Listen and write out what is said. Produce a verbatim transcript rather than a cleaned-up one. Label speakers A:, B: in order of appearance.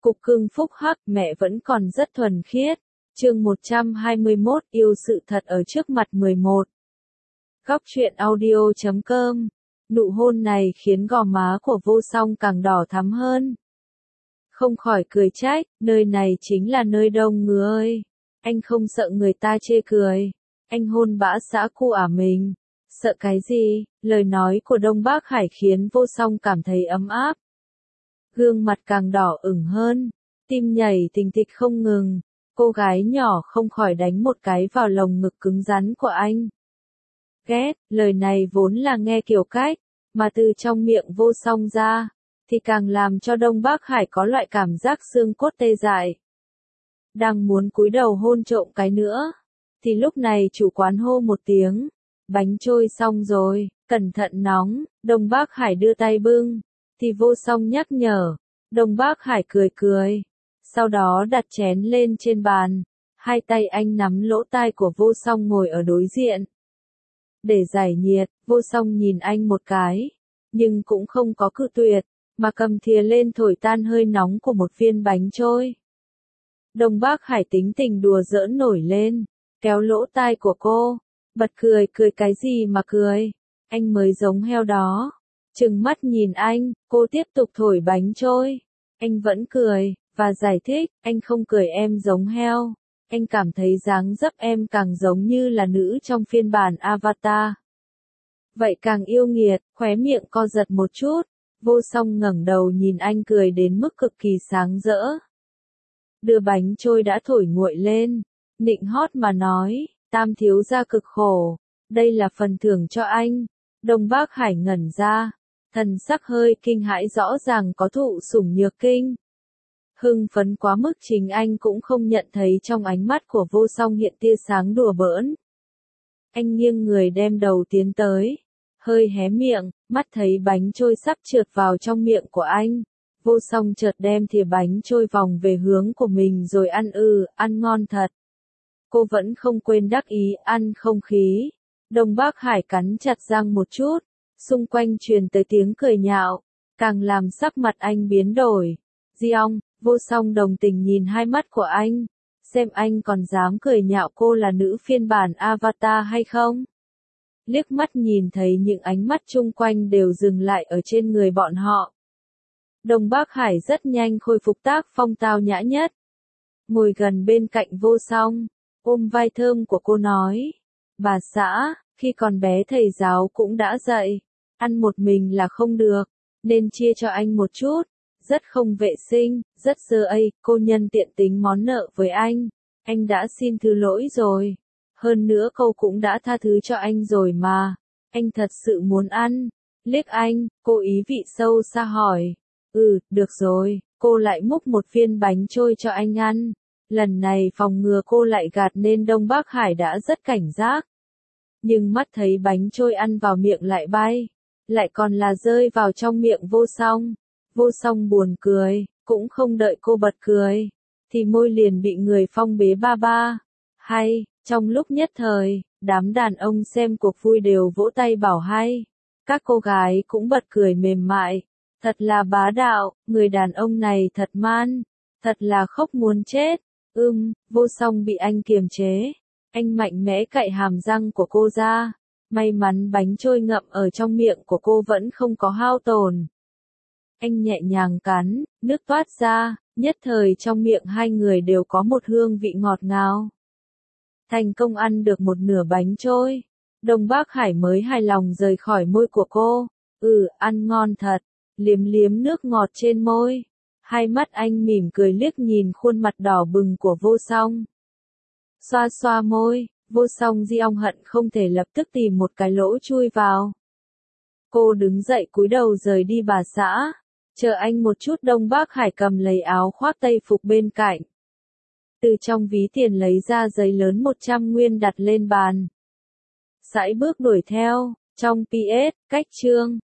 A: Cục cưng phúc hắc, mẹ vẫn còn rất thuần khiết. Chương một trăm hai mươi mốt, yêu sự thật ở trước mặt mười một. Góc truyện audio chấm com. Nụ hôn này khiến gò má của Vô Song càng đỏ thắm hơn. Không khỏi cười trách, nơi này chính là nơi đông người ơi. Anh không sợ người ta chê cười. Anh hôn bã xã cu ả mình. Sợ cái gì? Lời nói của Đông Bác Hải khiến Vô Song cảm thấy ấm áp. Gương mặt càng đỏ ửng hơn. Tim nhảy thình thịch không ngừng. Cô gái nhỏ không khỏi đánh một cái vào lồng ngực cứng rắn của anh. Ghét, lời này vốn là nghe kiểu cách, mà từ trong miệng Vô Song ra, thì càng làm cho Đông Bác Hải có loại cảm giác xương cốt tê dại. Đang muốn cúi đầu hôn trộm cái nữa, thì lúc này chủ quán hô một tiếng, bánh trôi xong rồi, cẩn thận nóng. Đông Bác Hải đưa tay bưng, thì Vô Song nhắc nhở. Đông Bác Hải cười cười, sau đó đặt chén lên trên bàn, hai tay anh nắm lỗ tai của Vô Song ngồi ở đối diện. Để giải nhiệt, Vô Song nhìn anh một cái, nhưng cũng không có cự tuyệt, mà cầm thìa lên thổi tan hơi nóng của một viên bánh trôi. Đông Bác Hải tính tình đùa giỡn nổi lên, kéo lỗ tai của cô, bật cười. Cười cái gì mà cười, anh mới giống heo đó. Trừng mắt nhìn anh, cô tiếp tục thổi bánh trôi. Anh vẫn cười, và giải thích, anh không cười em giống heo. Anh cảm thấy dáng dấp em càng giống như là nữ trong phiên bản Avatar. Vậy càng yêu nghiệt, khóe miệng co giật một chút. Vô Song ngẩng đầu nhìn anh cười đến mức cực kỳ sáng rỡ. Đưa bánh trôi đã thổi nguội lên, nịnh hót mà nói, Tam thiếu gia cực khổ, đây là phần thưởng cho anh. Đông Bác Hải ngẩn ra, thần sắc hơi kinh hãi, rõ ràng có thụ sủng nhược kinh. Hưng phấn quá mức chính anh cũng không nhận thấy trong ánh mắt của Vô Song hiện tia sáng đùa bỡn. Anh nghiêng người đem đầu tiến tới, hơi hé miệng, mắt thấy bánh trôi sắp trượt vào trong miệng của anh. Vô Song chợt đem thìa bánh trôi vòng về hướng của mình rồi ăn ừ, ăn ngon thật. Cô vẫn không quên đắc ý, ăn không khí. Đông Bác Hải cắn chặt răng một chút, xung quanh truyền tới tiếng cười nhạo, càng làm sắc mặt anh biến đổi. Diong, Vô Song đồng tình nhìn hai mắt của anh, xem anh còn dám cười nhạo cô là nữ phiên bản Avatar hay không. Liếc mắt nhìn thấy những ánh mắt chung quanh đều dừng lại ở trên người bọn họ. Đông Bác Hải rất nhanh khôi phục tác phong tao nhã nhất. Ngồi gần bên cạnh Vô Song, ôm vai thơm của cô nói, bà xã, khi còn bé thầy giáo cũng đã dạy, ăn một mình là không được, nên chia cho anh một chút. Rất không vệ sinh, rất dơ ây, cô nhân tiện tính món nợ với anh. Anh đã xin thứ lỗi rồi. Hơn nữa cô cũng đã tha thứ cho anh rồi mà. Anh thật sự muốn ăn. Liếc anh, cô ý vị sâu xa hỏi. Ừ, được rồi, cô lại múc một viên bánh trôi cho anh ăn. Lần này phòng ngừa cô lại gạt nên Đông Bác Hải đã rất cảnh giác. Nhưng mắt thấy bánh trôi ăn vào miệng lại bay. Lại còn là rơi vào trong miệng Vô Song. Vô Song buồn cười, cũng không đợi cô bật cười, thì môi liền bị người phong bế ba ba. Hay, trong lúc nhất thời, đám đàn ông xem cuộc vui đều vỗ tay bảo hay. Các cô gái cũng bật cười mềm mại. Thật là bá đạo, người đàn ông này thật man, thật là khóc muốn chết. Ưm, Vô Song bị anh kiềm chế. Anh mạnh mẽ cạy hàm răng của cô ra. May mắn bánh trôi ngậm ở trong miệng của cô vẫn không có hao tổn. Anh nhẹ nhàng cắn, nước toát ra, nhất thời trong miệng hai người đều có một hương vị ngọt ngào. Thành công ăn được một nửa bánh trôi, Đông Bác Hải mới hài lòng rời khỏi môi của cô. Ừ, ăn ngon thật, liếm liếm nước ngọt trên môi. Hai mắt anh mỉm cười liếc nhìn khuôn mặt đỏ bừng của Vô Song. Xoa xoa môi, Vô Song Diong hận không thể lập tức tìm một cái lỗ chui vào. Cô đứng dậy cúi đầu rời đi bà xã. Chờ anh một chút. Đông Bác Hải cầm lấy áo khoác tây phục bên cạnh. Từ trong ví tiền lấy ra giấy lớn một trăm nguyên đặt lên bàn. Sải bước đuổi theo, trong pê ét, cách chương.